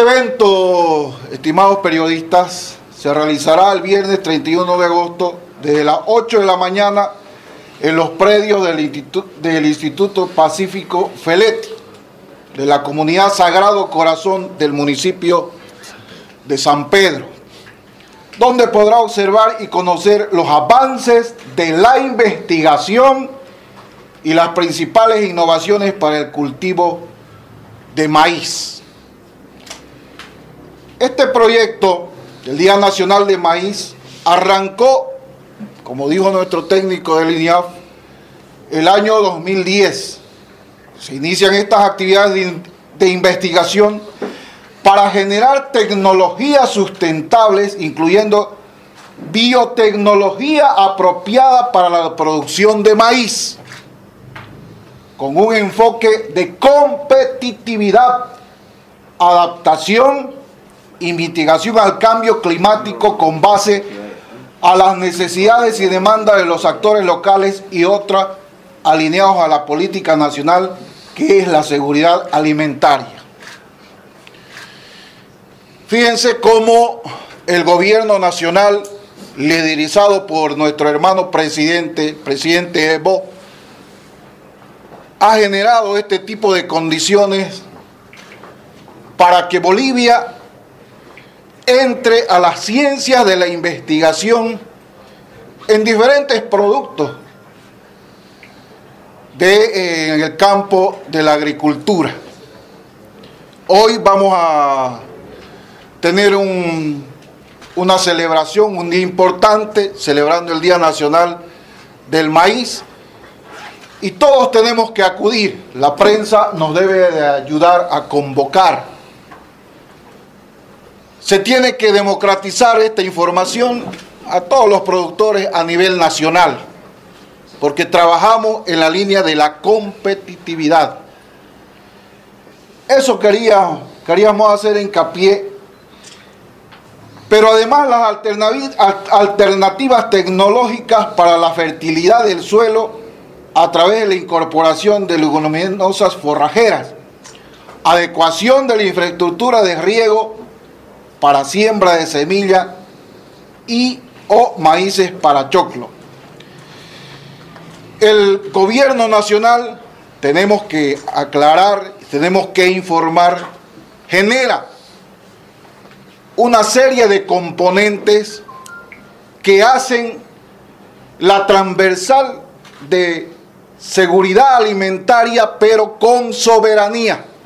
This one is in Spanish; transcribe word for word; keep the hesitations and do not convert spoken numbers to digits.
evento, estimados periodistas, se realizará el viernes treinta y uno de agosto desde las ocho de la mañana en los predios del Instituto, del Instituto Pacífico Feletti, de la comunidad Sagrado Corazón del municipio de San Pedro, donde podrá observar y conocer los avances de la investigación y las principales innovaciones para el cultivo de maíz. Este proyecto, el Día Nacional de Maíz, arrancó, como dijo nuestro técnico del INIAF, el año dos mil diez. Se inician estas actividades de, de investigación para generar tecnologías sustentables, incluyendo biotecnología apropiada para la producción de maíz, con un enfoque de competitividad, adaptación y mitigación al cambio climático con base a las necesidades y demandas de los actores locales y otras alineados a la política nacional, que es la seguridad alimentaria. Fíjense cómo el gobierno nacional, liderizado por nuestro hermano presidente, presidente Evo, ha generado este tipo de condiciones para que Bolivia entre a las ciencias de la investigación en diferentes productos de, eh, en el campo de la agricultura. Hoy vamos a tener un, una celebración, un día importante, celebrando el Día Nacional del Maíz, y todos tenemos que acudir. La prensa nos debe de ayudar a convocar. Se tiene que democratizar esta información a todos los productores a nivel nacional, porque trabajamos en la línea de la competitividad. Eso quería, queríamos hacer hincapié, pero además las alternativas, alternativas tecnológicas para la fertilidad del suelo a través de la incorporación de leguminosas forrajeras, adecuación de la infraestructura de riego para siembra de semilla y o maíces para choclo. El gobierno nacional, tenemos que aclarar, tenemos que informar, genera una serie de componentes que hacen la transversal de seguridad alimentaria, pero con soberanía.